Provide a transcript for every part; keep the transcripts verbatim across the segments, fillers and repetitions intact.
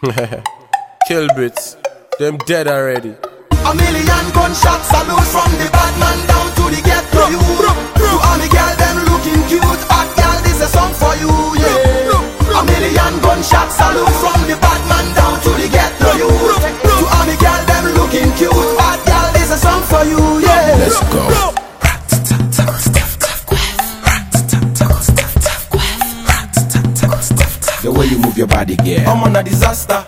Kill bits, them dead already. A million gunshots salute from the bad man down to the ghetto you. To all the girl them looking cute, hot girl this a song for you, yeah. A million gunshots salute from the bad man down to the ghetto you. To all the girl them looking cute, hot girl this a song for you, yeah. Let's go. The way you move your body, girl, I'm on a disaster.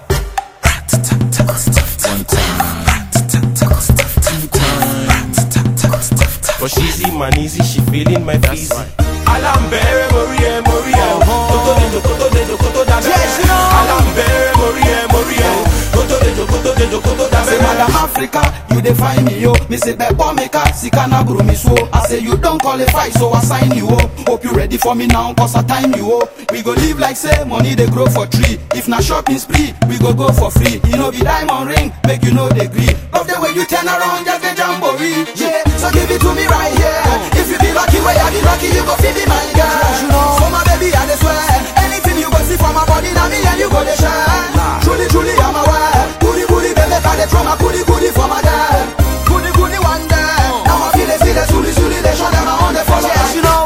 one time, two times. But she's in man easy, she feeling my feezy. Alambere Morie Morie, Koto dejo Koto dejo Koto da bere. Alambere Morie Morie, Koto dejo Koto dejo Koto da bere. Say Madam Africa, you define me yo. Me say Bebo Meka, Sikana Brumi so. I say you don't qualify, so I sign you up. Hope you ready for me now, cause I time you up. We go live like say money they grow for tree. If na shopping spree, we go go for free. You know be diamond ring, make you know they gree. Love the way you turn around, just the jamboree. Yeah, so give it to me right here. If you be lucky, where I be lucky, you go feel be my girl. So my baby, I just swear, anything you go see from my body, now me and you go to share. Truly, truly, I'm aware. Goody, goody, baby, got the trauma, goody, goody for my dad. Goody, goody, one day. Now I feel they see the suli, suli, they show them I on the follow. Yes, you know.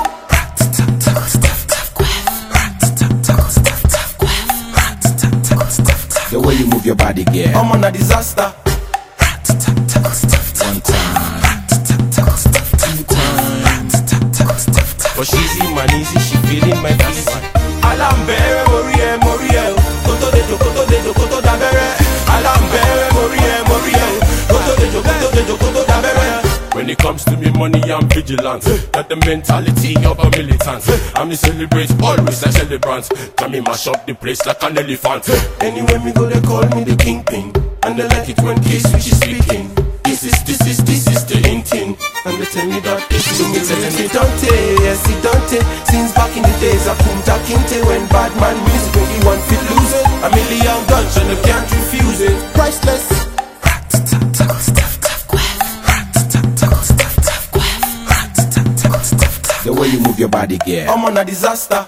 The way you move your body, girl, I'm on a disaster. one time, two times. But she's in man easy, she feeling my feezy. Alambere Morie Morie, Koto dejo Koto dejo Koto da bere. Alambere Morie Morie, Koto dejo Koto dejo Koto da bere. When it comes to me money, I'm vigilant. Got the mentality of a militant. I'm the celebrate, always a celebrant. Can me mash up the place like an elephant. Anywhere me go, they call me the kingpin. And they like it when K-Switch is speaking. This is, this is, this is the in thing. And they tell me that it's to me, telling me don't take, yes it don't take. Since back in the days of Kunta Kinte, when bad man music, when you want to lose it. A million guns and they can't refuse it. Priceless. The way you move your body, girl, I'm on a disaster.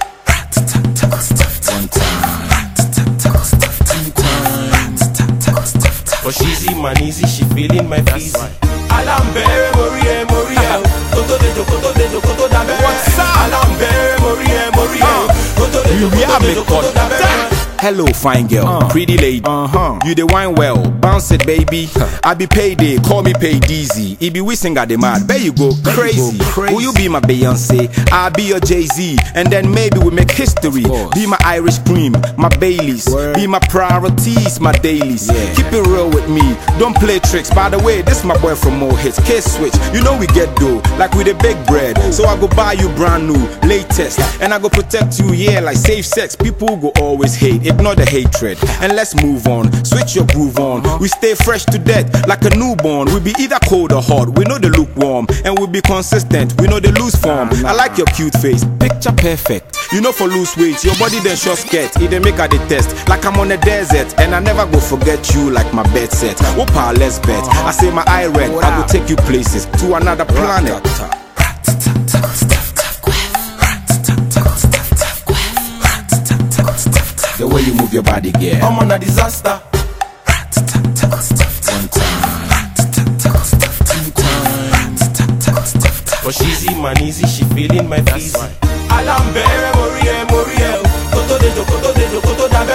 one time, two times. But she's in man easy, she feeling my feezy. Alambere Morie Morie, Koto dejo Koto dejo Koto da bere. What's up? Alambere Morie Morie, Koto dejo Koto dejo Koto da bere. Hello, fine girl, Uh. pretty lady. Uh-huh. You the wine well, bounce it, baby. I be payday, call me pay Dizzy. It be whistling at the mad, there you go, crazy. go crazy. Will you be my Beyonce? I'll be your Jay-Z, and then maybe we make history. course. Be my Irish cream, my Baileys. Word. Be my priorities, my dailies. Yeah. Keep it real with me, don't play tricks. By the way, this my boy from Mo Hits, K-Switch. You know we get dough, like with a big bread. So I go buy you brand new, latest, and I go protect you, yeah, like safe sex. People go always hate, ignore the hatred, and let's move on. Switch your groove on. We stay fresh to death, like a newborn. We be either cold or hot. We know the lukewarm, and we be consistent. We know the loose form. I like your cute face, picture perfect. You know for loose weight, your body then short skirt. It then make her the test, like I'm on a desert, and I never go forget you like my bed set. Whoop-a, let's bet. I say my eye red, I go take you places to another planet. The way you move your body, girl, I'm on a disaster. one time, two times. But she's in man easy, she feeling my feezy. Alambere Morie Morie, Koto dejo Koto dejo Koto da bere.